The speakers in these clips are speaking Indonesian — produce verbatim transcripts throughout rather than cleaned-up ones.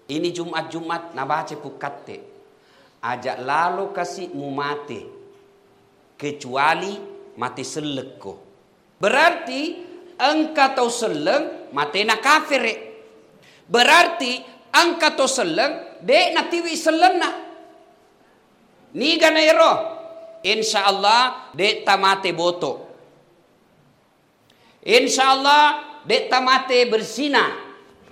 Ini Jumat-Jumat na baca pukatte. Ajak lalu kasih mu mate. Kecuali mate seleko. Berarti engkau tahu seleng mate na kafir. Berarti engkau tahu seleng dek na tiwi seleng na. Ni ganairo. Insya Allah dek tamate boto. Insya Allah dek tamate bersina.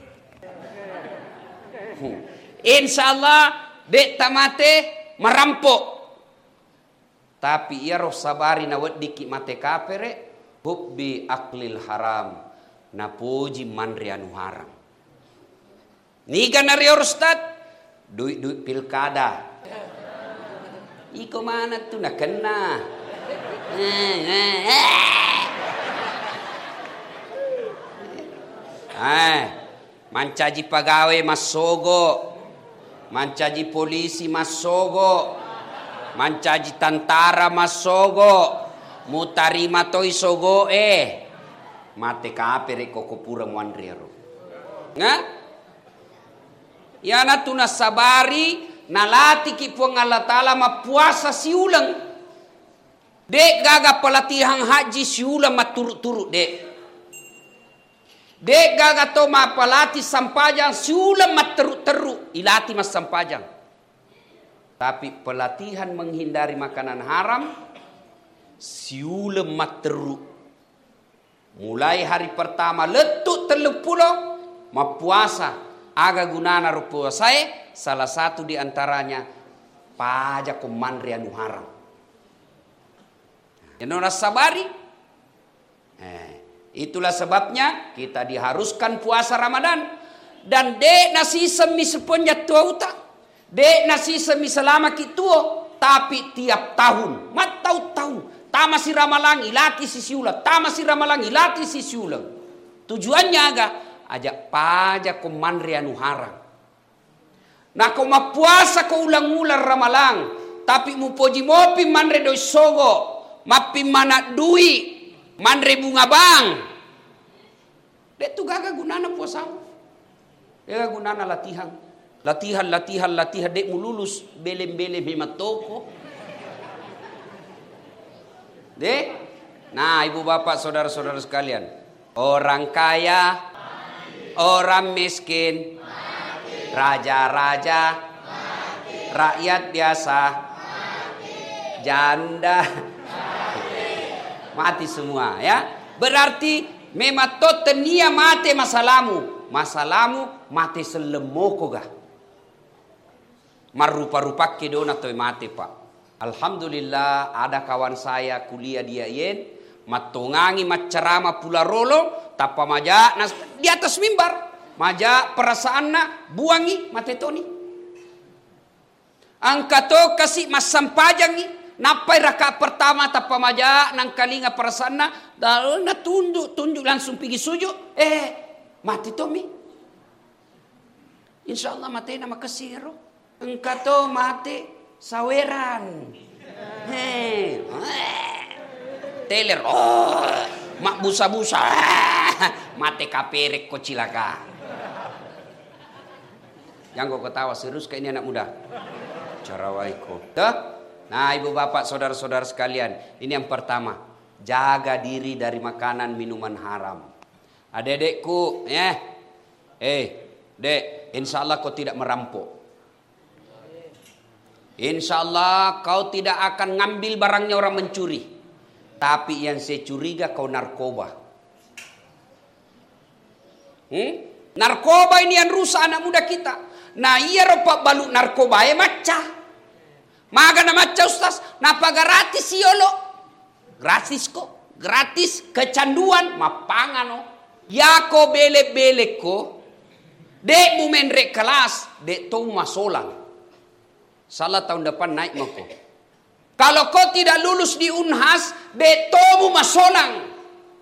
Insya Allah dek tamate merampok. Tapi ia roh sabari na wediki mate kapere hubbi aklil haram na puji manri anu haram. Niga nari Ustad duit-duit pilkada. Iko mana tuh nak kena. Eh, mancaji pegawai masogo. Mancaji polisi masogo, mancaji tentara masogo, mutarima toi sogo eh, mate kapere koko pura muandrero. Nga? Yana tuna sabari nalati ki puang Allah Ta'ala mapuasa siulang. Dek gaga pelatihan haji siulang maturut-turut dek. Dek gaga to ma palati sampajang siulang mat teruk-teruk ilati mas sampajang. Tapi pelatihan menghindari makanan haram siulang mat teruk. Mulai hari pertama letuk teluk pulau ma puasa aga gunana rupa saya salah satu di antaranya pajak komandri anu haram. Yang sabari eh itulah sebabnya kita diharuskan puasa Ramadan. Dan dek nasi semi sepenjat tua utang. Dek nasi semi selama kituo. Tapi tiap tahun. Mat tahu-tahu. Ta masih ramalangi lati sisi ulang. Ta masih ramalangi lati sisi ulang. Tujuannya agak. Ajak pajak komandri anu haram. Nah kau ma puasa kau ulang-ulang ramalang. Tapi mu poji mopi mandre doi sogo. Mapi mana dui. Mandre bunga bang. Dek tu gaga gunana puasa. Gaga gunana latihan. Latihan, latihan, latihan. Dek mu lulus. Belem-belem hemat toko. Dek. Nah ibu bapak saudara-saudara sekalian. Orang kaya. Mati. Orang miskin. Mati. Raja-raja. Mati. Rakyat biasa. Mati. Janda. Mati semua ya. Berarti memang totenia mate masalamu. Masalamu mate selemoko gah. Marupa-rupa kedona toy mate pak. Alhamdulillah ada kawan saya kuliah dia yen. Matongangi macerama pula rolo. Tapa maja nas, di atas mimbar. Maja perasaanna buangi mate toni. Angkato kasih masampajangi. Napai rakaat pertama tapa maja nang kalinga perasana lalu na tunduk tunduk langsung pergi sujud eh mati tomi insyaallah mati nama kesiro engkato mati saweran he teler oh mak busa-busa mati kaperek ko cilaka. Yang kau ketawa serius kayak ini anak muda carawaiko dah. Nah ibu bapak saudara-saudara sekalian. Ini yang pertama. Jaga diri dari makanan minuman haram. Adek-adekku. Eh. Eh. Dek. Insya Allah kau tidak merampok. Insya Allah kau tidak akan ngambil barangnya orang mencuri. Tapi yang saya curiga kau narkoba. Hmm? Narkoba ini yang rusak anak muda kita. Nah iya ropak baluk narkoba ya macah. Maga na maca ustaz, napa gratis yolo? Gratis kok, gratis kecanduan mapangano. Yako bele-bele ko, dek mu menrek kelas, dek tau masolang. Salah tahun depan naik mako. Kalau kau tidak lulus di Unhas, dek tau masolang.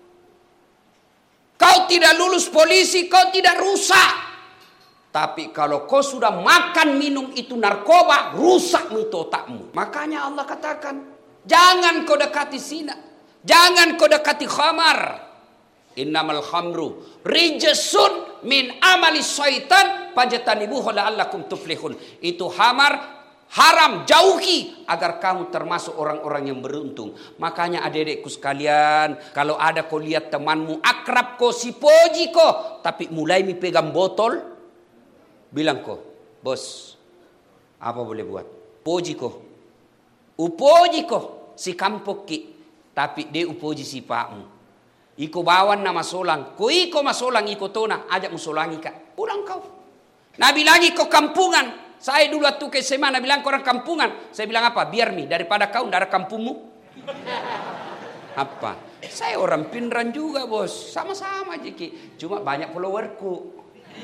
Kau tidak lulus polisi, kau tidak rusak. Tapi kalau kau sudah makan minum itu narkoba, rusak itu otakmu. Makanya Allah katakan, jangan kau dekati zina, jangan kau dekati khamar. Innamal khamru rijsun min amali syaitan fajtanibuhu la'allakum tuflihun. Itu hamar haram, jauhi agar kamu termasuk orang-orang yang beruntung. Makanya adik-adikku sekalian, kalau ada kau lihat temanmu akrab kau, si poji kau, tapi mulai mi pegang botol, bilang kau, bos, apa boleh buat? Poji kau, upoji kau, si kampok ki, tapi dia upoji si pakmu. Iko bawan nama solang, ko iko masolang iko tona, ajak musolangi kak, pulang kau. Nabi lagi kau kampungan. Saya dulu waktu ke S M A, Nabi bilang orang kampungan. Saya bilang apa? Biar mi, daripada kau ndak ada kampungmu. Apa? Saya orang Pindrang juga bos, sama-sama Jiki. Cuma banyak followerku.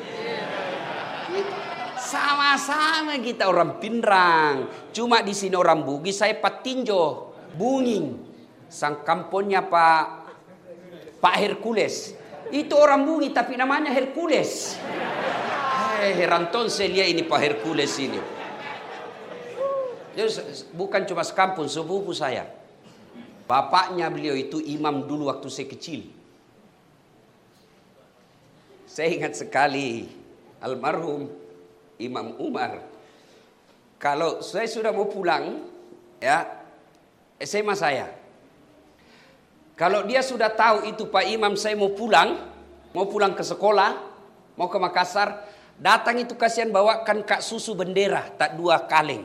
Sama-sama kita orang Pindrang. Cuma di sini orang Bugis, saya Patinjo, Bunging. Sang kampungnya Pak Pak Hercules. Itu orang Bungi tapi namanya Hercules. Eh, heranton saya lihat ini Pak Hercules ini. Jadi, bukan cuma sekampung, sepupu saya. Bapaknya beliau itu imam dulu waktu saya kecil. Saya ingat sekali almarhum Imam Umar. Kalau saya sudah mau pulang, ya S M A saya. Kalau dia sudah tahu itu Pak Imam saya mau pulang, mau pulang ke sekolah, mau ke Makassar. Datang itu kasihan bawakan kak susu bendera, tak dua kaleng.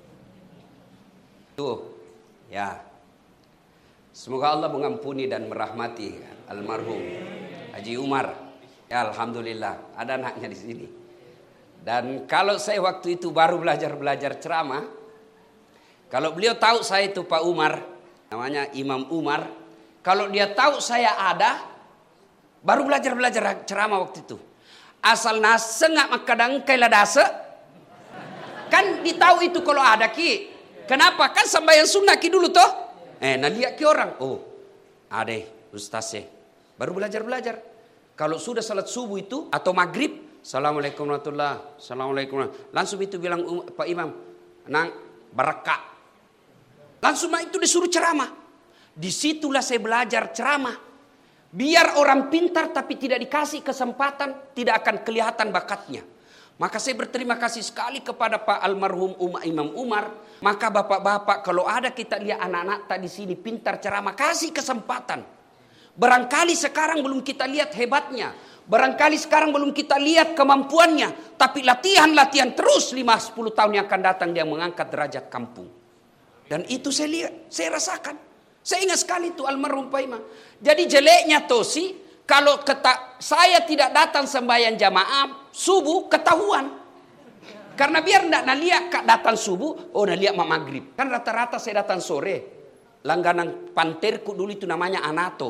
Tuh, ya. Semoga Allah mengampuni dan merahmati almarhum Haji Umar. Ya Alhamdulillah, ada anaknya di sini. Dan kalau saya waktu itu baru belajar-belajar ceramah, kalau beliau tahu saya itu Pak Umar, namanya Imam Umar, kalau dia tahu saya ada, baru belajar-belajar ceramah waktu itu. Asal nase nggak makadang kaila dase, kan ditahu itu kalau ada ki. Kenapa? Kan sembahyang sunnah ki dulu toh. Eh, nah lihat ki orang. Oh, ade ustaz baru belajar belajar. Kalau sudah salat subuh itu atau maghrib, assalamualaikum warahmatullah, assalamualaikum. Langsung itu bilang um, Pak Imam, nang barakah. Langsung itu disuruh ceramah. Disitulah saya belajar ceramah. Biar orang pintar tapi tidak dikasih kesempatan, tidak akan kelihatan bakatnya. Maka saya berterima kasih sekali kepada Pak almarhum Imam Umar. Maka bapak-bapak kalau ada kita lihat anak-anak tadi sini pintar ceramah, kasih kesempatan. Barangkali sekarang belum kita lihat hebatnya. Barangkali sekarang belum kita lihat kemampuannya. Tapi latihan-latihan terus lima sepuluh tahun yang akan datang dia mengangkat derajat kampung. Dan itu saya lihat, saya rasakan. Saya ingat sekali itu almarhum Pak Imam. Jadi jeleknya Tosi, kalau keta, saya tidak datang sembahyang jamaah subuh ketahuan. Karena biar tidak naliak datang subuh, oh naliak maghrib. Kan rata-rata saya datang sore. Langganan panterku dulu itu namanya Anato.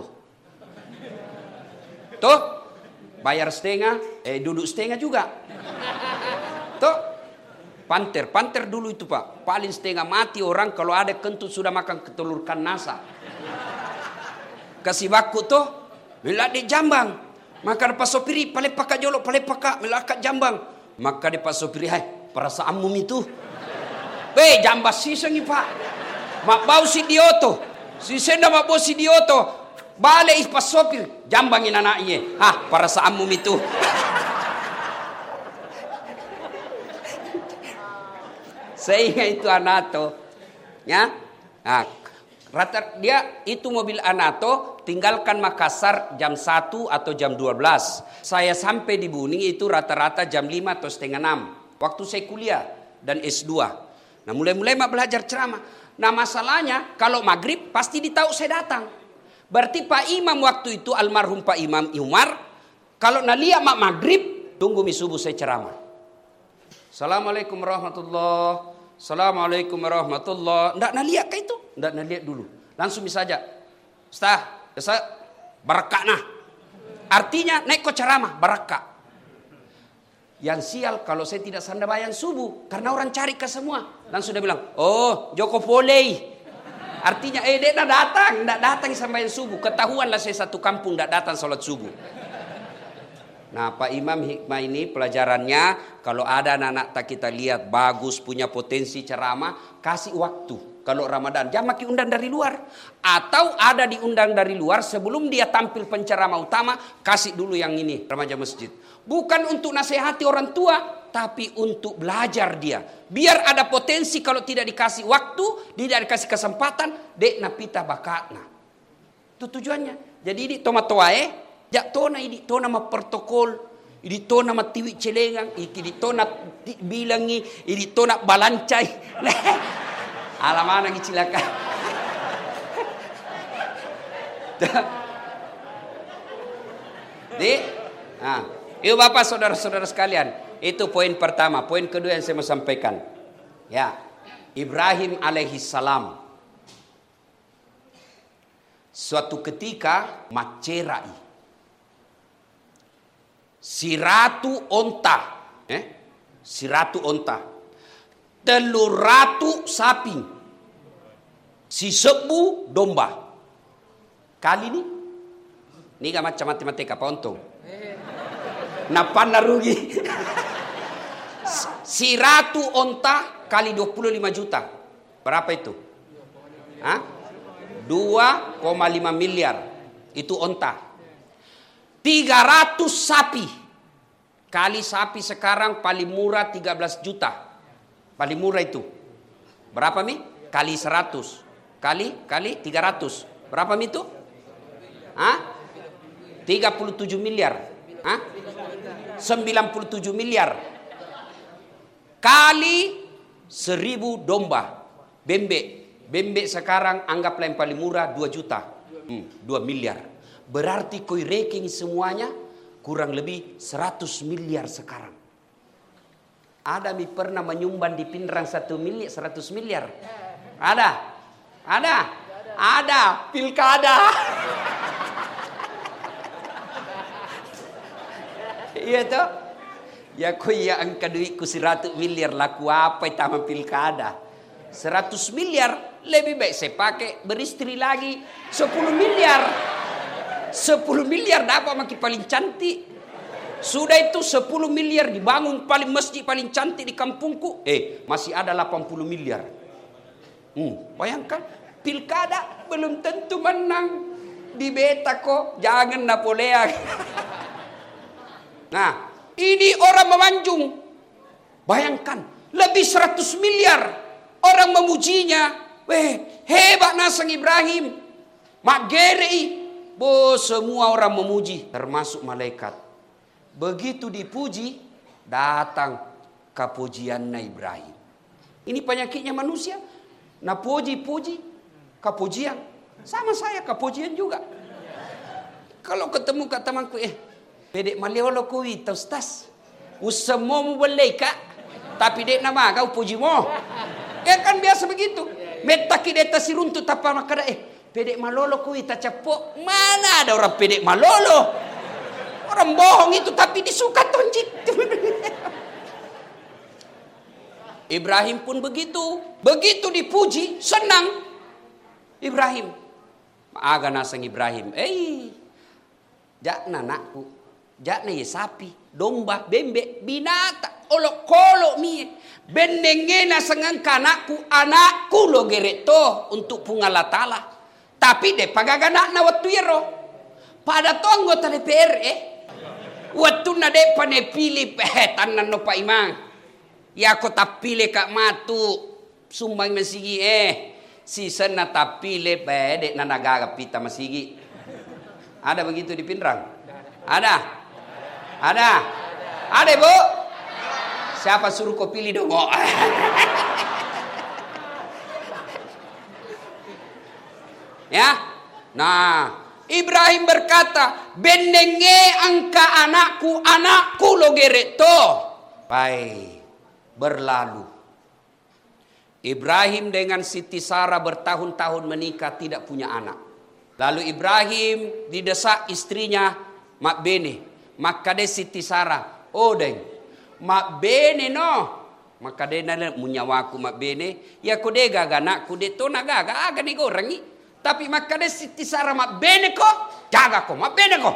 Tuh, bayar setengah, eh duduk setengah juga. Tuh, panter, panter dulu itu Pak. Paling setengah mati orang kalau ada kentut sudah makan ketelurkan nasa. Kasih baku tuh, melak di jambang. Maka ada pasopiri, pale pakak jolok, pale pakak, melakat jambang. Maka di pasopiri, hai, perasaanmu itu. Weh, jambas sisang ini Pak. Mak bau si dioto. Si senda mak bau si dioto. Bale is pasopir, jambangin anaknya. Ah, perasaanmu itu. Saya ingat itu Anato. Ya. Nah, rata dia itu mobil Anato tinggalkan Makassar jam satu atau jam dua belas. Saya sampai di Buning itu rata-rata jam lima atau setengah enam. Waktu saya kuliah dan S dua. Nah mulai-mulai mak belajar ceramah. Nah masalahnya kalau maghrib pasti ditahu saya datang. Berarti Pak Imam waktu itu almarhum Pak Imam Umar. Kalau nalia mak maghrib tunggu mi subuh saya ceramah. Assalamualaikum warahmatullahi. Assalamualaikum warahmatullahi. Ndak naliak ke itu? Ndak naliak dulu. Langsung saja. Ustaz, Ustaz, barakah nah. Artinya naik kok ceramah, barakah. Yang sial kalau saya tidak sambayang subuh. Karena orang cari ke semua. Langsung dia bilang, oh Joko Polei. Artinya, eh dia ndak datang. Ndak datang sambayang subuh. Ketahuanlah saya satu kampung ndak datang sholat subuh. Nah Pak Imam hikmah ini pelajarannya. Kalau ada anak-anak tak kita lihat bagus punya potensi ceramah, kasih waktu. kalau Ramadan. Jangan maki undang dari luar. Atau ada diundang dari luar, sebelum dia tampil penceramah utama, kasih dulu yang ini, remaja masjid. Bukan untuk nasihati orang tua, tapi untuk belajar dia. Biar ada potensi kalau tidak dikasih waktu, tidak dikasih kesempatan, dek napita bakatna. Itu tujuannya. Jadi ini toma toae, jak tona ini tona ma protokol, ini tona ma tiwi celengang, ini tona bilangi, ini tona balancai. Alamana ngicilaka. Di, nah, itu Bapak saudara-saudara sekalian, itu poin pertama. Poin kedua yang saya mau sampaikan, ya, Ibrahim alaihi salam. Suatu ketika macerai, si ratu onta, eh, si ratu onta. Telur ratu sapi, si sebu domba. Kali ini, ini gak macam matematika, apa untung? Napan rugi. Si ratu onta kali dua puluh lima juta. Berapa itu? Hah? dua koma lima miliar. Itu onta. tiga ratus sapi. Kali sapi sekarang paling murah tiga belas juta. Paling murah itu. Berapa mi? Kali seratus. Kali, kali tiga ratus. Berapa mi itu? Hah? tiga puluh tujuh miliar. Hah? sembilan puluh tujuh miliar. Kali seribu domba. Bembek. Bembek sekarang anggaplah yang paling murah dua juta. Hmm, dua miliar. Berarti koi ranking semuanya kurang lebih seratus miliar sekarang. Ada mi pernah menyumbang di Pindrang satu miliar, seratus miliar. Ada, ada, ada pilkada. Iya toh? Ya koi ya angka duitku seratus miliar laku apa taman pilkada? Seratus miliar lebih baik saya pakai beristri lagi sepuluh miliar. Sepuluh miliar dapat makin paling cantik. Sudah itu sepuluh miliar dibangun paling masjid paling cantik di kampungku. Eh, masih ada delapan puluh miliar. Hmm, bayangkan, pilkada belum tentu menang. Di beta kok, jangan Napoleon. Nah, ini orang memanjung. Bayangkan, lebih seratus miliar orang memujinya. Weh, hebat Nasang Ibrahim. Mak gerei. Bo, semua orang memuji, termasuk malaikat. Begitu dipuji, datang kepujian Ibrahim. Ini penyakitnya manusia. Nah puji-puji, kepujian. Sama saya kepujian juga. Kalau ketemu ke temanku, eh, pedek maleolo kui, taustas. Usamo mu boleh kak. Tapi dek nama kau puji mo. Ya kan biasa begitu. Metaki deta siruntu tapa makada, eh, pedek malolo kui tacapo. Mana ada orang pedek malolo? Orang bohong itu tapi disuka tonjit. Ibrahim pun begitu. Begitu dipuji, senang. Ibrahim. Aga nasang Ibrahim. Eh, jakna anakku. Jakna ya sapi, domba, bembek, binata, olok kolok mie. Bendenge nasang anakku, anakku lo gereto untuk pungalatala. Tapi de pagaganak na waktu yero. Pada to anggota D P R eh. Waktu na de pane pilih eh tanan no pa imang. Ya ko tapile kak matu sumbang masigi eh. Season na tapile pe dek na nagaga pita masigi. Ada begitu di Pindrang? Ada? Ada? Ada bu? Siapa suruh kau pilih dong? Oh. Ya? Nah, Ibrahim berkata, bendenge angka anakku, anakku lo gereto. Baik, berlalu. Ibrahim dengan Siti Sarah bertahun-tahun menikah tidak punya anak. Lalu Ibrahim didesak istrinya, mak bene. Maka de Siti Sarah, oh deng, mak bene no. Maka de nale munyawaku mak bene, ya ko de gaga anakku de to nagaga aga ni gorangi. Tapi maka de Siti Sarah mak bene ko, jaga ko mak bene ko.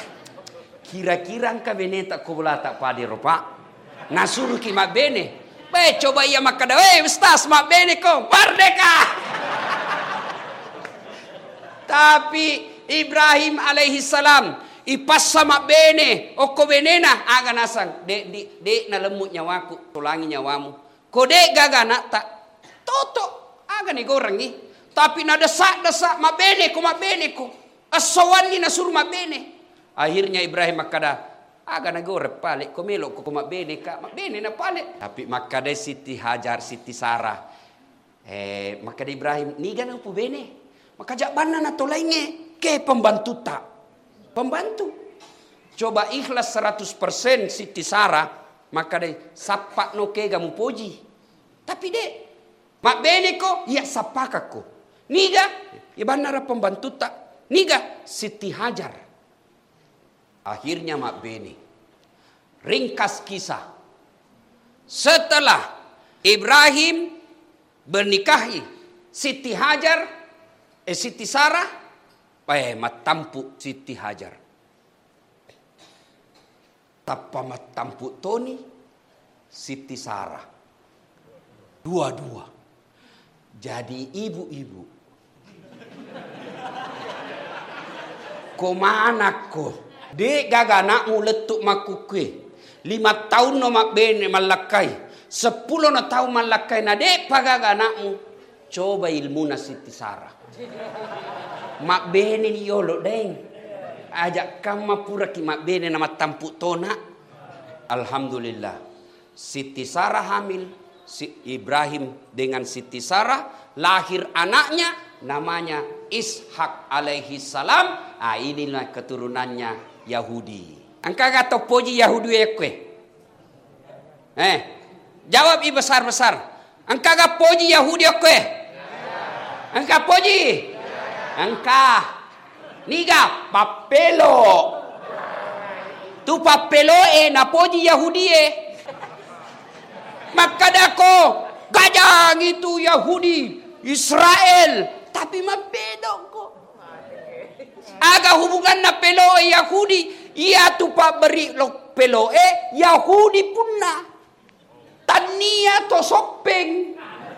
Kira-kira angka bene tak ko bola tak pade ropa. Nasuruh ki mak bene. Baik, coba ia maka dah. Hei Ustaz, mak bene ko, merdeka. Tapi Ibrahim alaihi salam ipas sama bene, o ko benena aga nasang. Dek di dek na lemut nyawaku, tulangi nyawamu. Ko dek gagana tak toto aga ni goreng ni. Tapi na desak-desak mak bene ko, mak bene ko. Asawan ni na suruh mak bene. Akhirnya Ibrahim makada aga nagore pale komelo ko mak bene ka mak bene na pale. Tapi makada Siti Hajar, Siti Sarah. Eh makada Ibrahim ni ganang pu bene. Maka jak bana na tolainge ke pembantu tak. Pembantu. Coba ikhlas seratus persen Siti Sarah maka de sapak no ke gamu poji. Tapi dek mak bene ko ya sapaka ko. Niga ya bana ra pembantu tak. Niga Siti Hajar. Akhirnya mak bene. Ringkas kisah. Setelah Ibrahim bernikahi Siti Hajar, eh Siti Sarah, eh matampu Siti Hajar. Tapa matampu Toni, Siti Sarah. Dua-dua. Jadi ibu-ibu. Komana ko? Dek gaganakmu letuk makukwe. Lima tahun no mak bene malakai. Sepuluh no tahun malakai na dek pagaganakmu. Coba ilmu na Siti Sarah. Mak bene ni yolo deng. Ajak kama pura ki mak bene nama tampu tona. Alhamdulillah. Siti Sarah hamil. Si Ibrahim dengan Siti Sarah. Lahir anaknya. Namanya Ishak alaihi salam. Ah, inilah keturunannya Yahudi. Angka kata poji Yahudi ekwe. Eh, jawab i besar-besar. Angka ga poji Yahudi ekwe. Angka poji. Angka. Niga papelo. Tu papelo e na poji Yahudi e. Maka dako gajang itu Yahudi Israel. Tapi mapedo ko. Aga hubungan na pelo e Yahudi. Ia tu pa beri lo pelo e Yahudi punna. Tania to sopeng.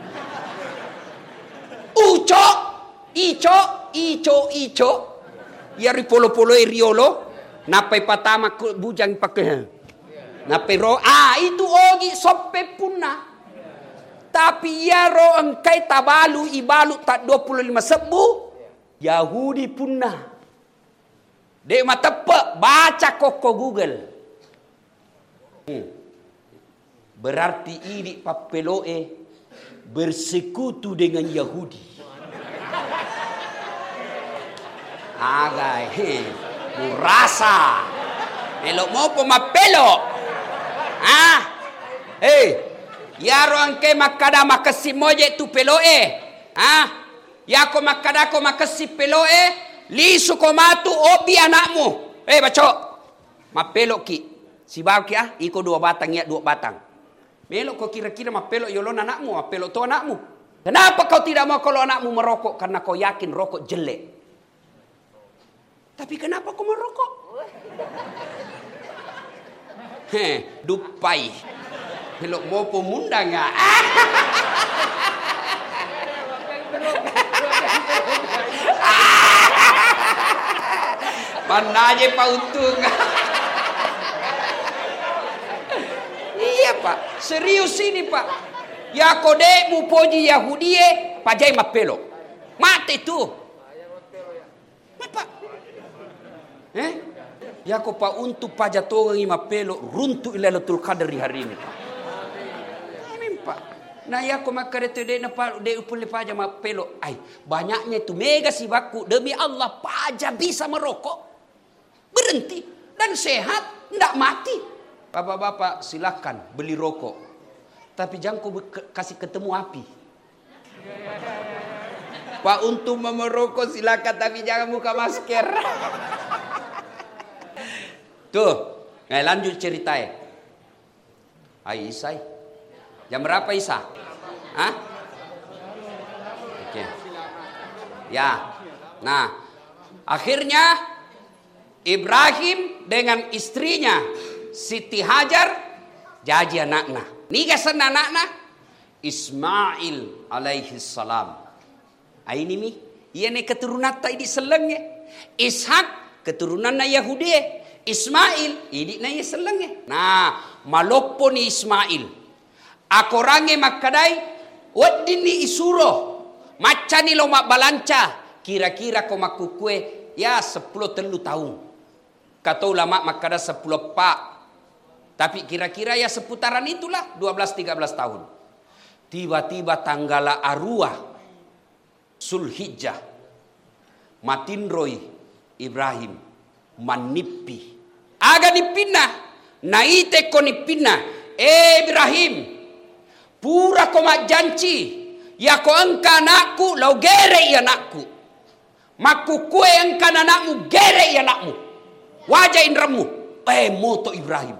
Uco. Ico. Ico. Ico. Ia ripolo-polo e riolo. Napai patama bujang pakai. Napai ro. Ah itu ogi sope punna. Tapi ia ro engkai tabalu ibalu tak dua puluh lima sebu. Yahudi punna. Dek matepe baca koko Google. Hmm. Berarti ini papeloe bersekutu dengan Yahudi. Agai, he, murasa. Elok mau pemapelo. Ah, hey, yaro angke makada makasi moje tu peloe. Ah, yako makada ko makasi peloe. Lisu ko matu obi anakmu. Eh baco. Mapelo ki. Si bau ki ah, iko dua batang ya dua batang. Melok kau kira-kira mapelo yolon anakmu, mapelo tu anakmu. Kenapa kau tidak mau kalau anakmu merokok? Karena kau yakin rokok jelek. Tapi kenapa kau merokok? Heh, dupai. Melok mau pemunda enggak? Mana aja Pak Untung. Iya Pak, serius ini Pak. Ya kode mu poji Yahudi pajai mapelo. Mate tu. Pak. Eh? Ya ko Pak Untung pajato ngi mapelo runtu Lailatul Qadar hari ini Pak. Amin Pak. Nah ya ko makarete de na pa de upule paja mapelo. Ai, banyaknya itu mega sibaku demi Allah paja bisa merokok. Berhenti dan sehat, tidak mati. Bapak-bapak silakan beli rokok. Tapi jangan kau kasih ketemu api. Pak untuk merokok silakan tapi jangan buka masker. Tuh, nah lanjut ceritanya. Hai Isai. Jam berapa Isa? Hah? Oke. Ya. Nah, akhirnya Ibrahim dengan istrinya Siti Hajar Jaji anakna. Niga san anakna Ismail alaihi salam. Ini mi, ia ne keturunan ta idi selenge. Ishak keturunan na Yahudi. Ismail idi na selenge. Nah, maloppo ni Ismail. Akorange makadai wadini isuro. Macani lo mak balanca. Kira-kira ko makukue ya sepuluh telu tahun. Kata ulama makada sepuluh pak. Tapi kira-kira ya seputaran itulah dua belas tiga belas tahun. Tiba-tiba tanggal arwah Sulhijjah matinroi Ibrahim manipi aga nipinna naite ko nipinna eh Ibrahim pura ko janci ya ko engka anakku lau gere ya anakku makukue engka anakmu gere ya anakmu wajah indramu eh moto Ibrahim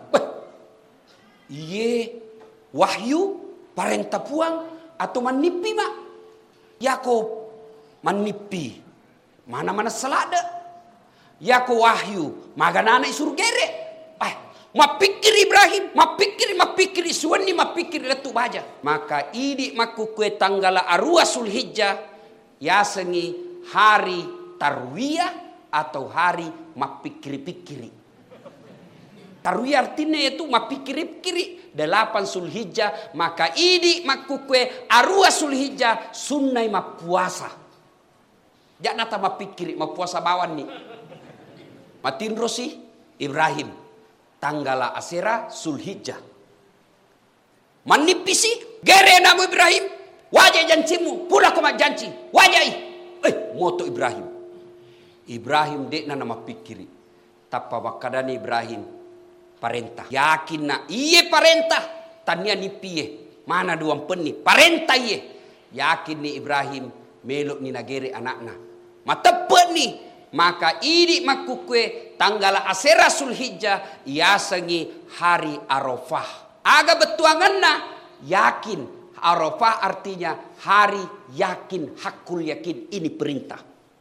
iye wahyu parenta puang atau manipi mak Yakob manipi mana-mana selada Yakob wahyu magana anak isur gere eh mapikir Ibrahim mapikir mapikir suani mapikir letu baja maka idi makukue tanggal arwah Sulhijjah yasengi hari tarwiyah atau hari mapikiri-pikiri. Tarwiyah artinya itu mapikiri-pikiri delapan Sulhijjah maka idi makukue arwah Sulhijjah sunnai mapuasa. Jangan nata mapikiri mapuasa bawan nih. Matin rosi Ibrahim tanggal asera Sulhijjah. Manipisi gere namu Ibrahim wajah janjimu pula koma janji wajai eh moto Ibrahim. Ibrahim dek na nama pikiri tapa wakadani Ibrahim parentah yakin na iye parentah tania nipie mana dua peni parentah iye yakin ni Ibrahim melok ni nagere anakna matepet ni maka ini makukue tanggal asera Sulhijjah iasangi hari Arafah aga betuanganna yakin Arafah artinya hari yakin hakul yakin ini perintah.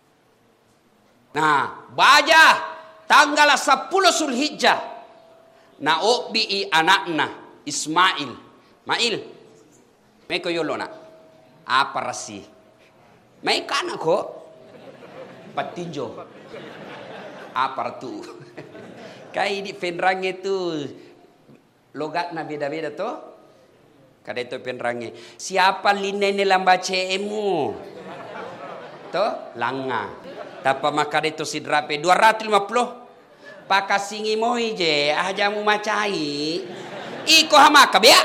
Nah baja tanggal sepuluh Sulhijjah na obi anakna Ismail Mail meko yolo na apa rasi mai kana ko patinjo apa tu kai di penrange tu logat na beda-beda to kada itu penrange siapa linene lambacemu to langa tapa makade itu sidrape dua ratus lima puluh pakasingi moi je ajamu macai iko hamaka bea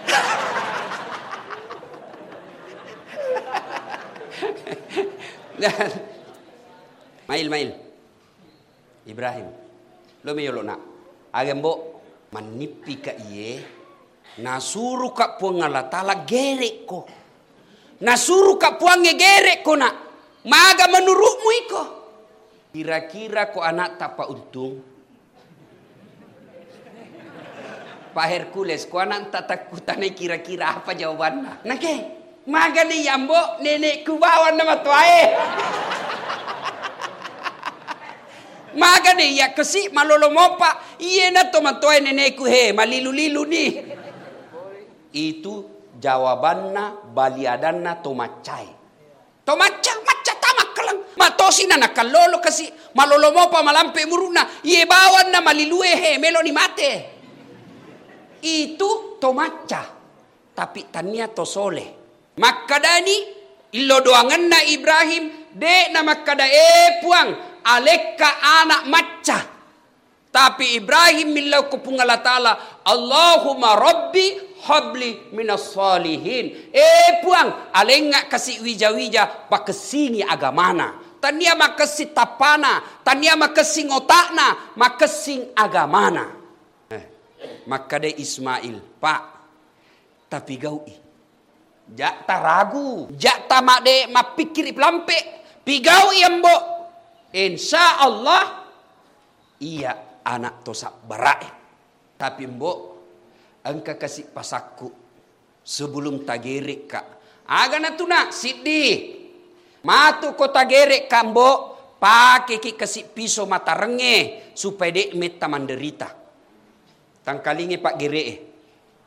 Mail mail Ibrahim lo meyolo nak agembo manipi ka iye nasuru ka puangala tala gerek ko nasuru ka puange gerek ko nak maga menurutmu iko kira-kira ko anak tapa untung Pak Hercules ko anak tak takutanai kira-kira apa jawabannya nake maga ni yambo nenekku bawa nama tuae maga ni ya kesi malolo mopa iye na to matoe nenekku he malilu-lilu ni itu jawabanna baliadanna to macai to maca maca tamak kalang matosi na nakalolo kasi malolo mopa malampe muruna iye bawan na malilue he melo ni mate itu to maca tapi tania to sole makadani illo doangan na Ibrahim de na makada e puang aleka anak maca tapi Ibrahim millau ko pungala taala Allahumma rabbi habli minas salihin e puang alenga kasi wija-wija pakesini agamana tania makesi tapana tania makesi ngotakna makesing agamana eh, makade Ismail pak tapi gaui jak ta ragu jak ta made mapikir lampe pigau yambo insya Allah iya anak tosak barae tapi mbok engka kasih pasakku sebelum tagerek kak aga na tuna sidi matu ko tagerek ka mbok pake ki kasih piso mata renge supaya dek meta manderita tangkalinge pak geree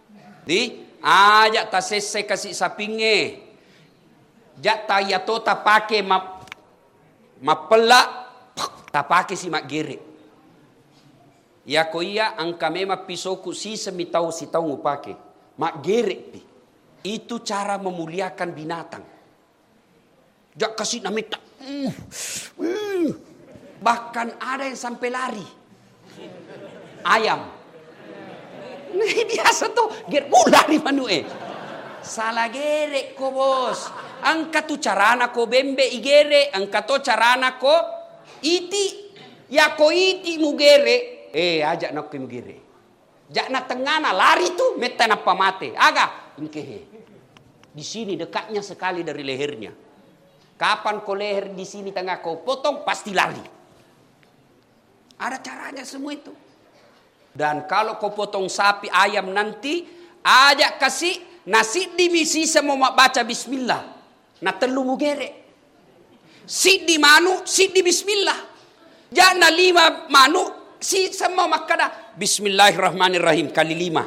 Di ajak ta sese kasih sapinge. Jak ta yato ta pake ma mapela ta pake si mak gere. Ya ko iya angka mema pisoku si semitau si tau ngupake. Mak gere pi. Itu cara memuliakan binatang. Jak kasih namita. Mm. Mm. Bahkan ada yang sampai lari. Ayam. Ini biasa tuh. Ger lari manue. Salah gerek ko bos. Angka tu carana ko bembe igere. Angka to carana ko iti. Ya ko iti mugere. Eh ajak nak mugere. Jak na tengana lari tu. Meta na pamate. Aga. Ingkehe. Di sini dekatnya sekali dari lehernya. Kapan ko leher di sini tengah kau potong pasti lari. Ada caranya semua itu. Dan kalau kau potong sapi ayam nanti ajak kasih nasi di misi semua baca bismillah. Na telu mugere. Si di manu, si di bismillah. Jangan lima manu, si semua makada bismillahirrahmanirrahim kali lima.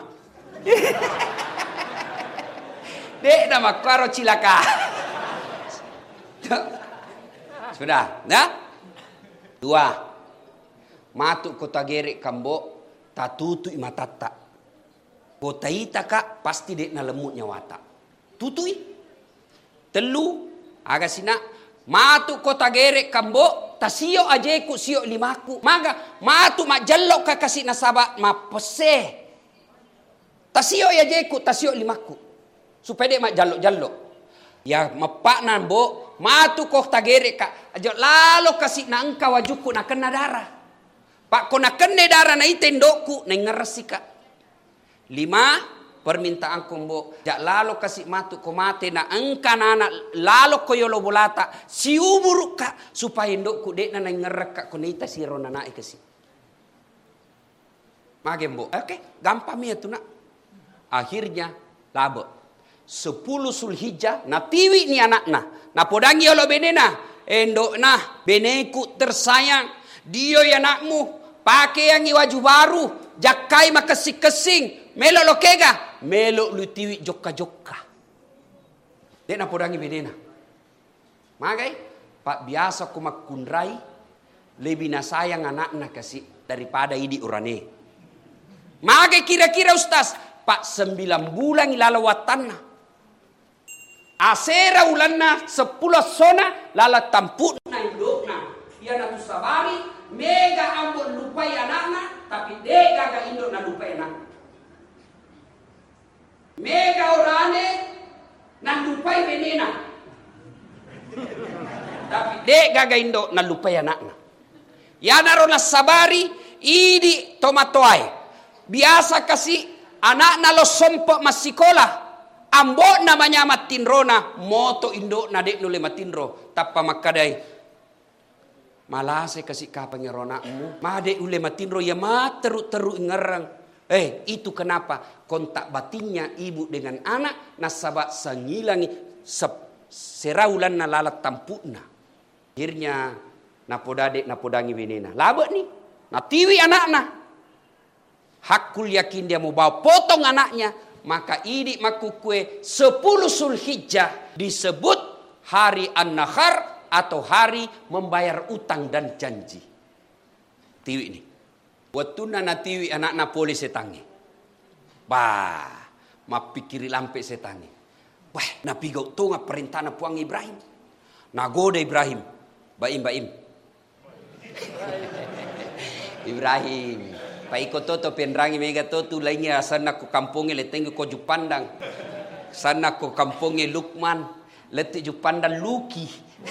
Dek nama karo cilaka. Sudah, nah? Dua. Matuk kota gerek kambo tatutu imatata. Kota ita kak pasti dek na lemutnya wata. Tutui. Telu aga sina matuk kota gerek kambo tasio ajeku sio limaku. Maga matuk mak jallok ka kasih nasaba ma pese. Tasio ajeku tasio limaku. Supaya dek mak jallok-jallok. Ya mapak nambo matu kok tagere ka ajo lalo kasih na engka wajuku na kena darah. Pak ko na kena darah na itendoku na ngeresi ka. Lima permintaan kombo jak lalo kasih matu ko mate na engka nana lalo ko yolo bolata si umur ka supaya ndokku dek na na ngerek ka ko nita si rona na ikasi. Magembo. Oke, okay, gampang ya tu nak. Akhirnya labo. Sepuluh Zulhijjah na tiwi ni anakna na podangi olo benena endok nah beneku tersayang dio ya anakmu pakai yang iwaju baru jakai makasih kesing melo lo kega melo lu tiwi jokka jokka dek na podangi benena magai pak biasa ku makunrai lebih na sayang anakna kasih daripada idi urane magai kira-kira ustaz pak sembilan bulan ilalawatanna asera ulanna sepuluh sona lala tampuk na indokna. Ia na tusabari mega ambon lupai anakna tapi dega ga indok na lupai anak. Mega orane na lupai benena. Tapi dega ga indok na lupai anakna. Ia naro na sabari idi tomatoai. Biasa kasih anakna lo sompok masikola. Ambo namanya matinrona moto indo na dek nule matinro tappa makadai malase kasih ka pangeronamu made ule matinro ya ma teru-teru ngerang eh itu kenapa kontak batinnya ibu dengan anak nasabak sangilangi seraulan na lalat tampukna akhirnya napodade napodangi benena labak nih natiwi anakna hakul yakin dia mau bawa potong anaknya. Maka ini makukue sepuluh Zulhijjah disebut hari An-Nahar atau hari membayar utang dan janji. Tiwi ini. Watuna na tiwi anak na poli setangi. Bah, mapikiri lampe setangi. Wah, na pigau tunga perintah na puang Ibrahim. Na goda Ibrahim. Baim baim. Ibrahim. Paiko toto penrangi mega toto lainnya sana ko kampungi letengo ko Jupandang. Sana ko kampungi Lukman, leti Jupandang Luki.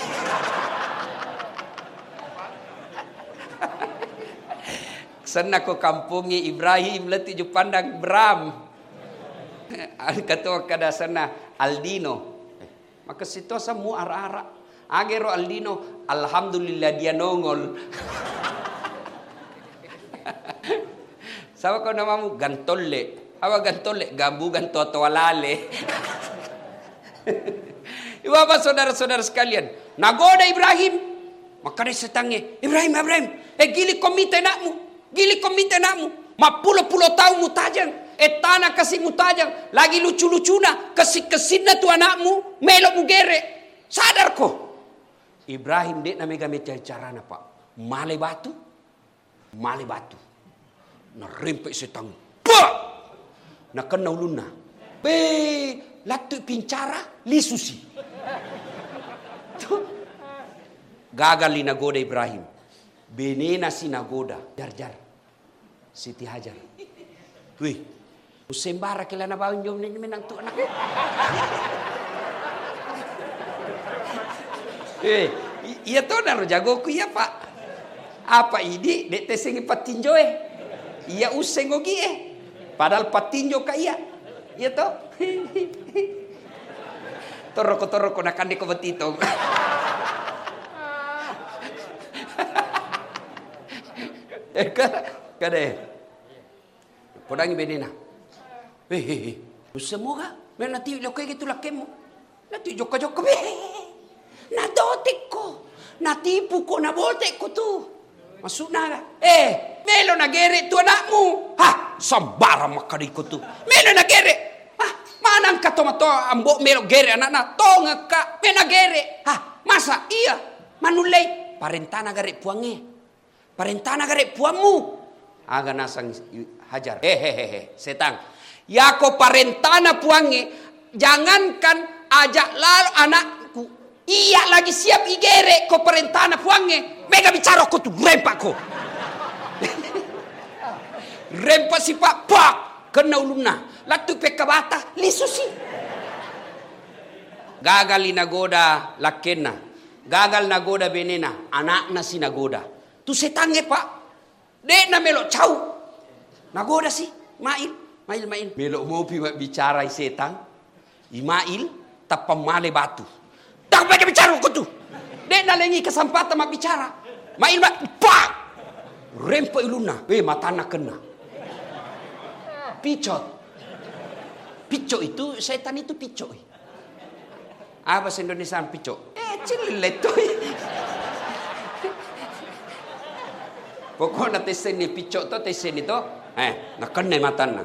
Sana ko kampungi Ibrahim, leti Jupandang Bram. Kato kada sana Aldino. Maka situ samu ara-ara. Agero Aldino, alhamdulillah dia nongol. Sawa ko namamu gantolle. Awa gantolle, gabugan toto walale. Iwa ba saudara-saudara sekalian, nagoda Ibrahim. Maka dia setangnya, Ibrahim, Ibrahim, eh gili komite nakmu, gili komite nakmu. Ma pulo-pulo tahun mutajang. Eh tanah kasih mutajang. Lagi lucu-lucuna. Kesik-kesinna tu anakmu. Melok mu gere. Sadar ko. Ibrahim dek na mega meja carana pak. Male batu. Male batu. Na rempek setang. Pak! Na kena uluna. Be, latu pincara lisusi. Gagal li nagoda Ibrahim. Benena si nagoda. Jar-jar. Siti Hajar. Wih. Usembara kila na bawin jom ni menang tu anak. Eh, iya to naro jago ku iya pak. Apa ini dek tesengi patinjo eh. Iya useng ogi eh. Padahal patinjo ka iya. Iya to. Toroko toroko nakan de ko betito. Eh kade. Podangi benena. Eh eh. Semoga men nanti lo kayak gitu lakemu. Nanti joko-joko be. Na dotik ko. Na tipu ko na botek ko tu. Masuk na. Eh, melo na gere tu anakmu. Ha, sambara makari ko tu. Melo na gere. Ah, manang ka tomato ambo melo gere anak na tonga ka mena gere. Ha, masa iya manulay parentana gare puange. Parentana gare puamu. Aga nasang Hajar. Hehehe, setang. Yako parentana puange, jangankan ajak lalu anakku. Iya lagi siap igere ko parentana puange. Mega bicara ko tu rempak ko. Rempak si pak pak kena uluna. Latu peka bata lisusi. Gagal nagoda lakena. Gagal nagoda benena. Anak na si nagoda. Tu setange pak. Dek na melok cau. Nagoda si mail. Mail mail. Melok mau bicara setan. Imail tapam male batu. Tak pakai bicara ko tu. Dek na lengi kesempatan mak bicara. Mail mak pak. Rempo iluna. Eh matana kena. Picot. Picot itu setan itu picot. Apa bahasa Indonesia picot? Eh cilet tu. Pokoknya tesen ni picot tu tesen itu. Eh nak kena matana.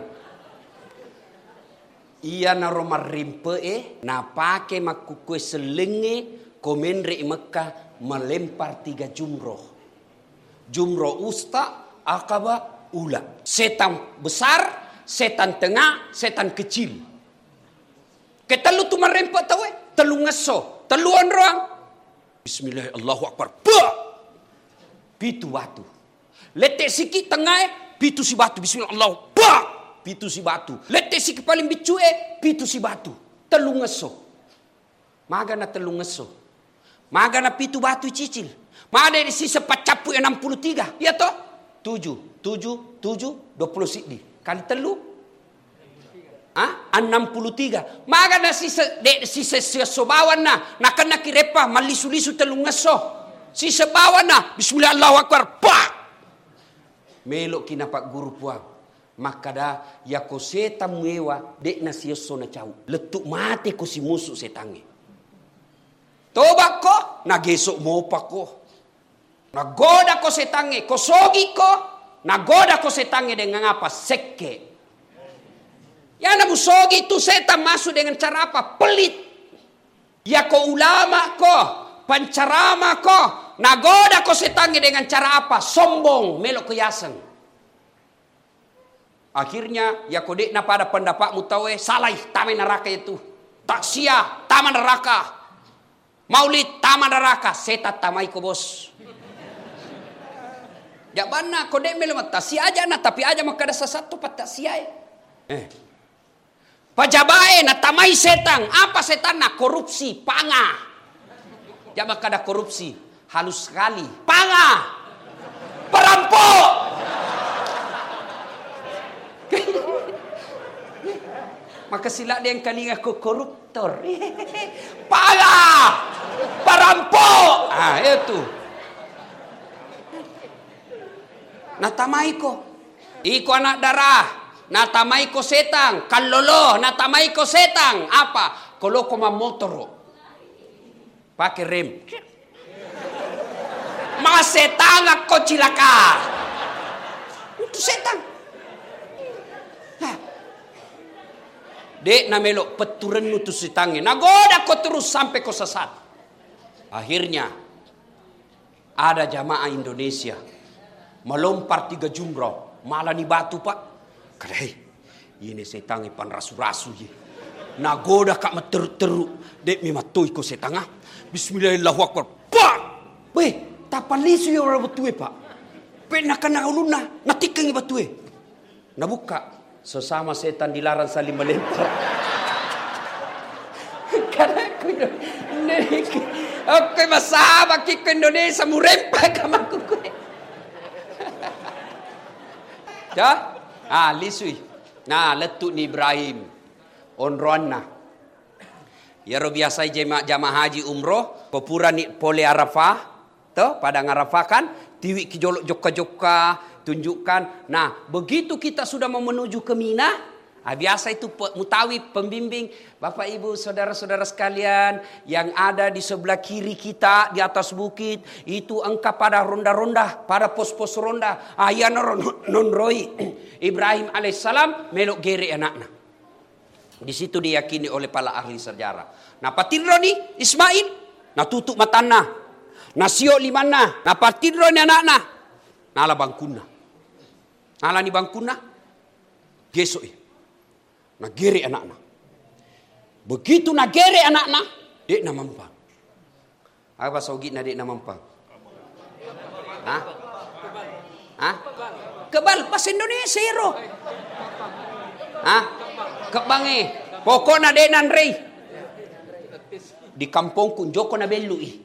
Ia na romar rimpe eh na pake makukue selenge komendre Mekah melempar tiga jumroh. Jumroh usta, akaba, ula. Setan besar, setan tengah, setan kecil. Ketelu tu merempat tahu eh, telu ngeso, teluan roang. Bismillah, Allahu Akbar. Bah! Pitu batu. Letek sikit tengah eh, pitu si batu. Bismillah, Allah. Bah! Pitu si batu. Letek sikit paling bicu eh, pitu si batu. Telu ngeso. Maga na telu ngeso. Maga na pitu batu cicil. Maga dari sisa pacapu enam puluh tiga. Ya toh? Tujuh. Tujuh. Tujuh. Dua puluh siddi. Kali telu. Ah, enam puluh tiga. Maga na sisa de sisa sisa bawan na. Nakan na kirepa malisu-lisu telu ngeso. Sisa bawan na. Bismillah Allahu Akbar. Pak. Melok kinapak guru puang. Maka dah ya ko setan mewa dek na siyoso na cau. Letuk mati ko si musuh setange. Toba ko nagesok mopa ko. Nagoda ko setange, ko sogi ko. Nagoda ko setange dengan apa? Seke. Ya nabu sogi itu setan masuk dengan cara apa? Pelit. Ya ko ulama ko, pancarama ko. Nagoda ko setange dengan cara apa? Sombong, melok keyasan. Akhirnya ya kodek na pada pendapatmu tahu eh salai taman neraka itu. Taksia taman neraka. Maulid taman neraka. Setat tamai ko bos. Ya bana kodek melemat taksi aja na tapi aja maka ada satu pat taksia eh. Eh. Pajabae na tamai setan. Apa setan na korupsi, panga. Ya maka ada korupsi. Halus sekali. Panga. Perampok. Maka sila dia yang kali aku koruptor. Pala. Perampok. Ah, itu. Natamay ko. Iko anak darah. Natamay ko setang. Kalolo. Natamay ko setang. Apa? Kolo ko mamotoro. Pakai rem. Masetang ako cilaka. Itu setang. Dek na melok peturenu tu si tangi. Nagoda kau terus sampai kau sesat. Akhirnya ada jamaah Indonesia melompat tiga jumroh. Malah ni batu pak. Kadai ini setangi pan rasu-rasu ye. Nagoda kak meteruk-teruk. Dek mi matoi ko setanga. Bismillahirrahmanirrahim. Pak. Weh, tapan lisu ya orang betue pak. Pe nak kena uluna, natikeng betue. Nabuka. Sesama setan dilarang saling melempar. Karena aku Indonesia. Oke masama ke Indonesia murempak sama aku. Ya? Ah lisui. Nah letuk ni Ibrahim. Onronna. Ya ro biasa jemaah jamaah haji umroh, popura ni pole Arafah, toh padang Arafah kan, tiwi ki jolok joka-joka tunjukkan. Nah, begitu kita sudah mau menuju ke Mina, ah, biasa itu mutawi pembimbing, Bapak Ibu, saudara-saudara sekalian yang ada di sebelah kiri kita di atas bukit, itu engkau pada ronda-ronda, pada pos-pos ronda. Ah, ya non roi. Ibrahim alaihissalam melok gere anaknya. Di situ diyakini oleh para ahli sejarah. Nah, patidro ni Ismail, nah tutup matana. Nah sio limana, nah patidro ni anaknya. Nah la bangkuna. Nala ni bangkuna, gesok eh. Na gere anak-anak. Begitu na gere anak-anak, dek na mampang. Apa sogit na dek na mampang? Hah? Hah? Kebal pas Indonesia ro. Hah? Kebange. Pokoknya dek nan rei. Di kampungku joko na belu eh.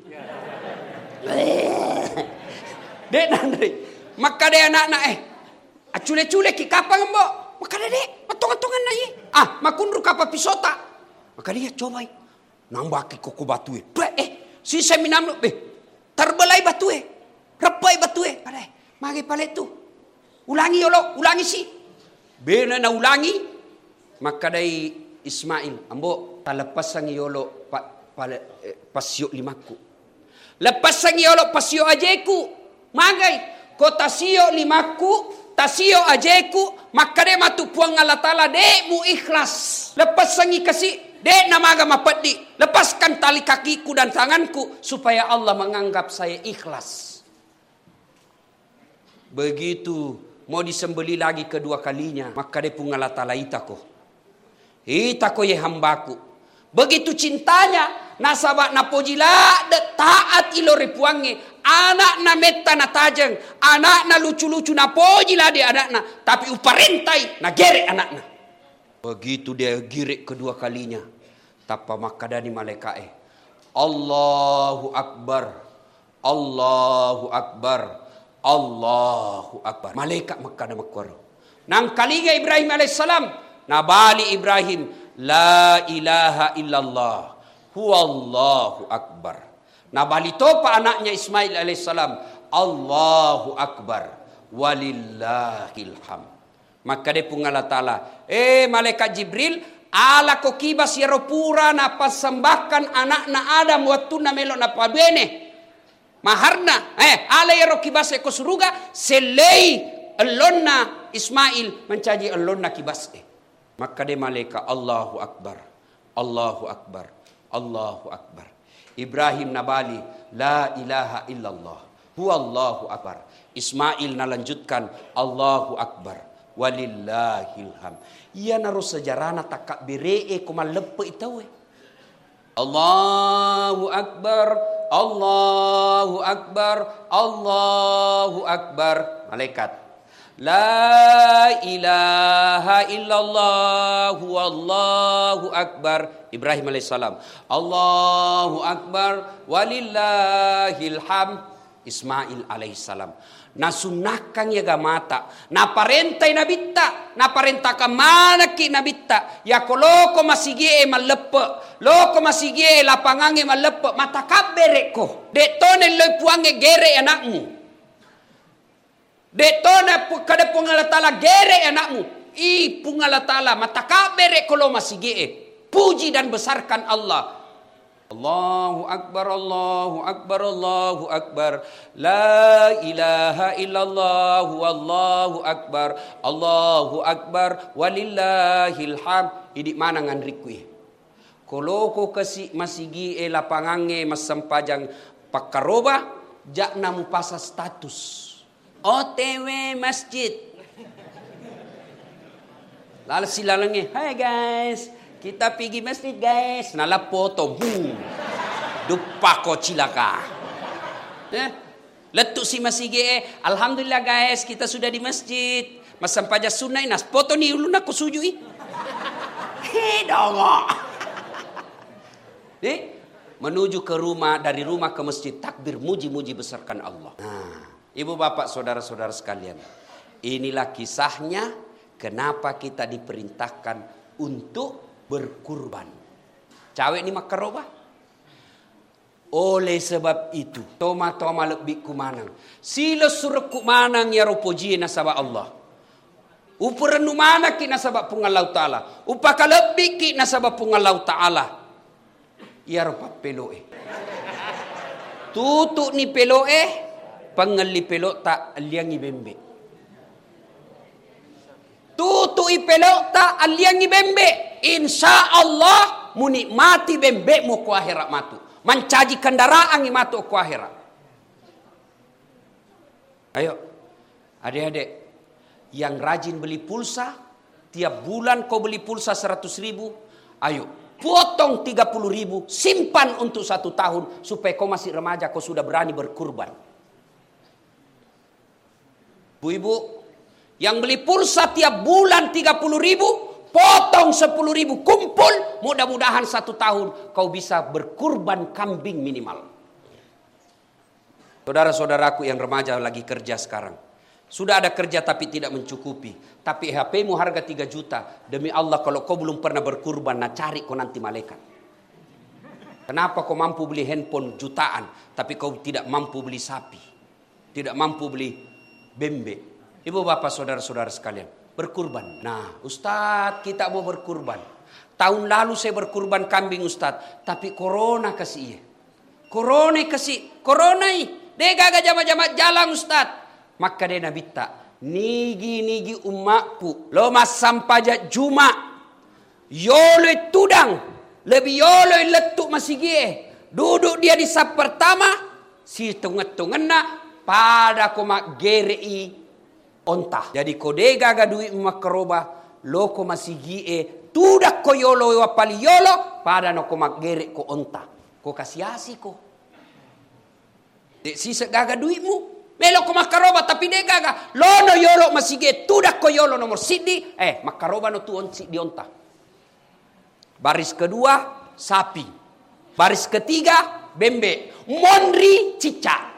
Dek nan rei. Maka dek anak-anak eh. Acule-cule ki kapang mbok. Maka dek, matongan-tongan na ye. Ah, makunru kapa pisota. Maka dia coba nambah ki koko batu e. Eh, si seminam eh terbelai batu e. Repai batu e. Pare, magi pale tu. Ulangi yolo, ulangi si. Bena na ulangi. Maka dai Ismail, ambo talepas sang yolo pa, pa, eh, pasio limaku. Lepas sang yolo pasio ajeku. Magai, kota sio limaku. Tasio ajeku, maka de matu puang Allah Ta'ala de mu ikhlas. Lepas sangi kasih, de namaga mapedi. Lepaskan tali kakiku dan tanganku supaya Allah menganggap saya ikhlas. Begitu mau disembeli lagi kedua kalinya, maka de puang Allah Ta'ala itako. Itako ye hambaku. Begitu cintanya, nasabak napojila de taat ilo ripuange. Anak na meta na tajeng, anak na lucu-lucu na pojila di anak na, tapi uparentai na gerek anak na. Begitu dia girik kedua kalinya, tapa makadani malaikae. Allahu Akbar, Allahu Akbar, Allahu Akbar. Malaikat makada makwaro. Nang kaliga Ibrahim alaihissalam, nabali Ibrahim, la ilaha illallah, huwallahu akbar. Nah balito pa anaknya Ismail alaihissalam, Allahu Akbar, walillahil ham. Maka dia pun Allah Ta'ala, eh malaikat Jibril, ala ko kibas yaro pura na pasambahkan anak na Adam waktu na melo na pabene. Maharna, eh ala yaro kibas eko suruga, selei elonna Ismail mencaji elonna kibas eh. Maka dia malaikat, Allahu Akbar, Allahu Akbar, Allahu Akbar. Ibrahim nabali, la ilaha illallah, huwallahu akbar. Ismail nalanjutkan, Allahu Akbar, walillahil ham. Ia naruh sejarahna takak biree kumal lepe itawe. Allahu Akbar, Allahu Akbar, Allahu Akbar. Malaikat, la ilaha illallah, wallahu akbar. Ibrahim alaihissalam, Allahu Akbar, walillahil ham. Ismail alaihissalam, nasunahkan ya gamata, naparentai nabitta, naparentaka mana ki nabitta, ya koloko masige malepe, loko masige lapangange malepe, mata kabereko, detone loy puange gere anakmu. Detona kada pungala tala gere anakmu. I pungala tala matakabere kolo masigee. Puji dan besarkan Allah. Allahu Akbar, Allahu Akbar, Allahu Akbar. La ilaha illallah, wallahu Akbar. Allahu Akbar, walillahil hamd. Idi mana ngan rikui. Kalau ko kasi masigi e lapangange masampajang pakaroba, jak namu pasa status. O T W masjid. Lalu silalangi, hai guys, kita pergi masjid guys. Nala foto, boom. Dupa ko cilaka. Eh? Letuk si masigi eh, alhamdulillah guys, kita sudah di masjid. Masampaja sunai nas foto ni ulun aku sujui. Hei dongo. Eh? Menuju ke rumah, dari rumah ke masjid, takbir muji-muji besarkan Allah. Nah, ibu bapak saudara-saudara sekalian, inilah kisahnya. Kenapa kita diperintahkan untuk berkurban? Cawek ni makarobah. Oleh sebab itu, toma-toma lebih kumanang. Sila suruh kumanang ya ropoji nasabah Allah. Upurenu mana ki nasabah pungalau ta'ala. Upaka lebih ki nasabah pungalau ta'ala. Ya ropa peloe. Tutuk ni peloe, pangeli pelok tak liangi bembe. Tutui pelok ta aliangi bembe. Insya Allah menikmati bembe mu ku akhirat matu. Mencaji kendaraan matu ku akhirat. Ayo, adik-adik yang rajin beli pulsa, tiap bulan kau beli pulsa seratus ribu, ayo potong tiga puluh ribu, simpan untuk satu tahun supaya kau masih remaja, kau sudah berani berkurban. Bu-ibu yang beli pulsa tiap bulan tiga puluh ribu, potong sepuluh ribu, kumpul. Mudah-mudahan satu tahun kau bisa berkurban kambing minimal. Saudara-saudaraku yang remaja lagi kerja sekarang. Sudah ada kerja tapi tidak mencukupi. Tapi H P-mu harga tiga juta. Demi Allah kalau kau belum pernah berkurban, nah cari kau nanti malaikat. Kenapa kau mampu beli handphone jutaan, tapi kau tidak mampu beli sapi? Tidak mampu beli bembe? Ibu bapak saudara-saudara sekalian, berkurban. Nah, Ustadz kita mau berkurban. Tahun lalu saya berkurban kambing Ustadz, tapi corona kasih. Corona kasih, corona ini. Dia gagah jama-jama jalan Ustadz. Maka dia nabita, nigi-nigi umakku, lo mas sampaja juma, yolo tudang, lebih yolo letuk masih gie. Duduk dia di sap pertama, si tunget-tunget nak, pada komak gerei onta. Jadi kode gaga duit makaroba loko masigi e tudak ko yolo wapali yolo pada no ko magere ko onta. Ko kasiasi ko. De sisa gaga duitmu melo ko makaroba tapi de gaga lono yolo masigi tudak ko yolo nomor sidi eh makaroba no tu onsi di onta. Baris kedua sapi. Baris ketiga bembe. Mondri cicak.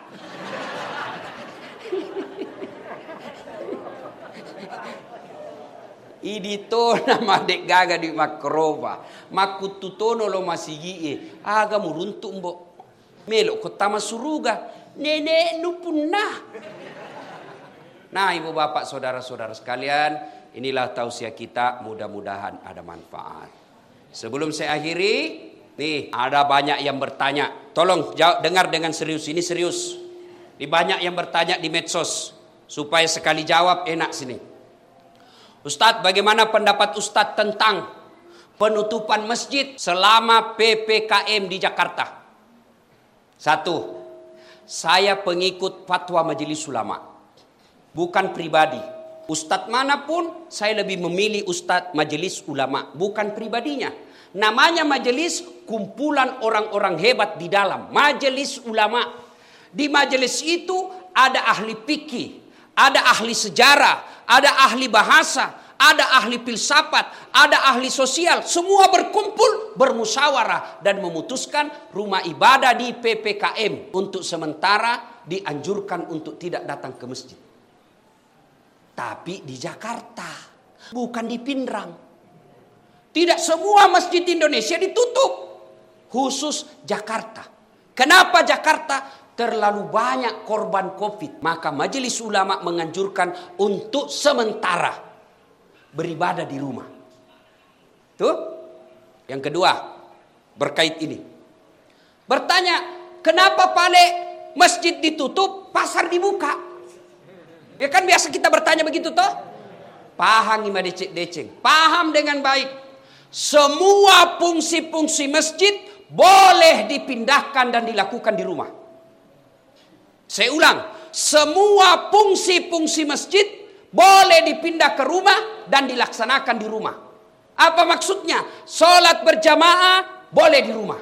Idito nama dek gaga di makroba. Makututono lo masigi aga muruntu mbo. Melo kotama suruga. Nenek nu punah. Nah ibu bapak saudara-saudara sekalian, inilah tausiah kita, mudah-mudahan ada manfaat. Sebelum saya akhiri, nih ada banyak yang bertanya. Tolong jawab, dengar dengan serius, ini serius. Ini banyak yang bertanya di medsos. Supaya sekali jawab enak sini. Ustadz, bagaimana pendapat Ustadz tentang penutupan masjid selama P P K M di Jakarta? Satu, saya pengikut fatwa Majelis Ulama, bukan pribadi. Ustadz manapun, saya lebih memilih Ustadz Majelis Ulama, bukan pribadinya. Namanya majelis, kumpulan orang-orang hebat di dalam. Majelis Ulama. Di majelis itu ada ahli fikih, ada ahli sejarah, ada ahli bahasa, ada ahli filsafat, ada ahli sosial. Semua berkumpul, bermusyawarah dan memutuskan rumah ibadah di P P K M untuk sementara dianjurkan untuk tidak datang ke masjid. Tapi di Jakarta, bukan di Pindrang. Tidak semua masjid Indonesia ditutup, khusus Jakarta. Kenapa Jakarta? Terlalu banyak korban COVID. Maka Majelis Ulama menganjurkan untuk sementara beribadah di rumah. Tuh. Yang kedua, berkait ini. Bertanya, kenapa Pale masjid ditutup, pasar dibuka? Ya kan biasa kita bertanya begitu toh? Paham ima deceng, paham dengan baik. Semua fungsi-fungsi masjid boleh dipindahkan dan dilakukan di rumah. Saya ulang, semua fungsi-fungsi masjid boleh dipindah ke rumah dan dilaksanakan di rumah. Apa maksudnya? Sholat berjamaah boleh di rumah.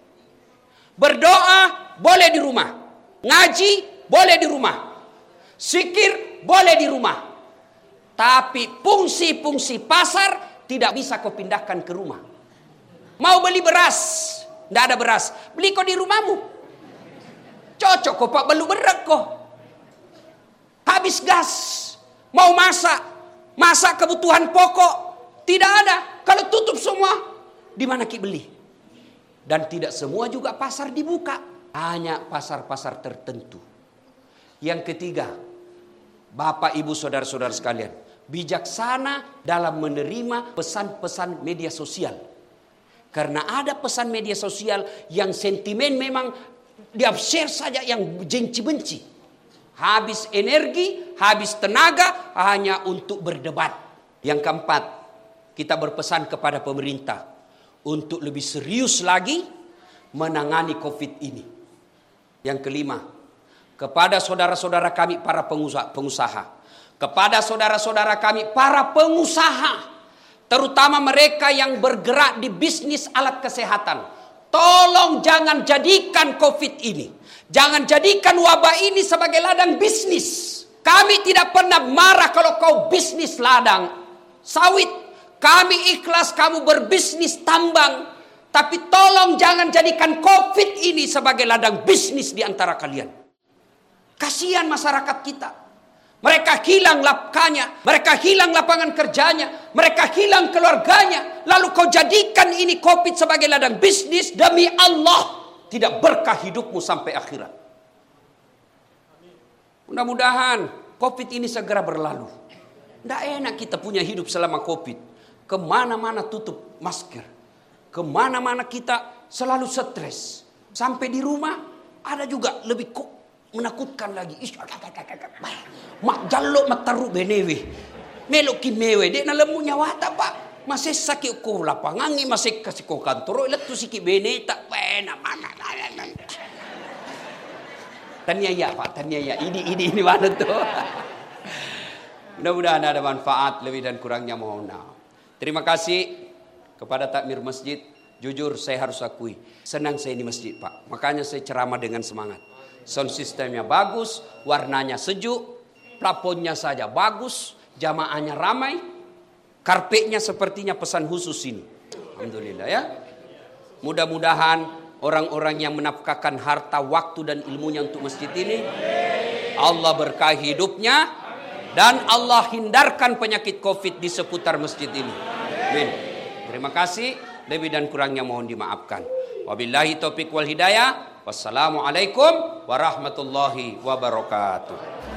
Berdoa boleh di rumah. Ngaji boleh di rumah. Sikir boleh di rumah. Tapi fungsi-fungsi pasar tidak bisa kau pindahkan ke rumah. Mau beli beras, tidak ada beras, beli kau di rumahmu. Cocok kau pak belu berat kau. Habis gas, mau masak, masak kebutuhan pokok, tidak ada. Kalau tutup semua, di mana ki beli? Dan tidak semua juga pasar dibuka, hanya pasar-pasar tertentu. Yang ketiga, Bapak, Ibu, Saudara-saudara sekalian, bijaksana dalam menerima pesan-pesan media sosial. Karena ada pesan media sosial yang sentimen memang di-share saja yang benci-benci. Habis energi, habis tenaga hanya untuk berdebat. Yang keempat, kita berpesan kepada pemerintah untuk lebih serius lagi menangani COVID ini. Yang kelima, kepada saudara-saudara kami para pengusaha, kepada saudara-saudara kami para pengusaha, terutama mereka yang bergerak di bisnis alat kesehatan, tolong jangan jadikan COVID ini, jangan jadikan wabah ini sebagai ladang bisnis. Kami tidak pernah marah kalau kau bisnis ladang sawit. Kami ikhlas kamu berbisnis tambang. Tapi tolong jangan jadikan COVID ini sebagai ladang bisnis di antara kalian. Kasihan masyarakat kita. Mereka hilang lapkanya, mereka hilang lapangan kerjanya, mereka hilang keluarganya. Lalu kau jadikan ini COVID sebagai ladang bisnis, demi Allah tidak berkah hidupmu sampai akhirat. Mudah-mudahan COVID ini segera berlalu. Tidak enak kita punya hidup selama COVID. Kemana-mana tutup masker, kemana-mana kita selalu stres. Sampai di rumah ada juga lebih kok menakutkan lagi. Mak jaluk mak taruh benewe, melok kimewe. Dek na lemu nyawa tak pak. Masih sakit ko lapangangi, masih kasih ko kantor. Ilat tu sikit bene tak pena mana. Tanya ya pak, tanya ya. Ini ini ini mana tu? Mudah-mudahan ada manfaat, lebih dan kurangnya mohon maaf. Terima kasih kepada takmir masjid. Jujur saya harus akui, senang saya di masjid pak. Makanya saya ceramah dengan semangat. Sound systemnya bagus, warnanya sejuk, plafonnya saja bagus, jamaahnya ramai, karpetnya sepertinya pesan khusus ini. Alhamdulillah ya. Mudah-mudahan orang-orang yang menafkahkan harta, waktu dan ilmunya untuk masjid ini, Allah berkahi hidupnya dan Allah hindarkan penyakit COVID di seputar masjid ini. Amin. Terima kasih. Lebih dan kurangnya mohon dimaafkan. Wabillahi taufiq wal hidayah. Wassalamualaikum warahmatullahi wabarakatuh.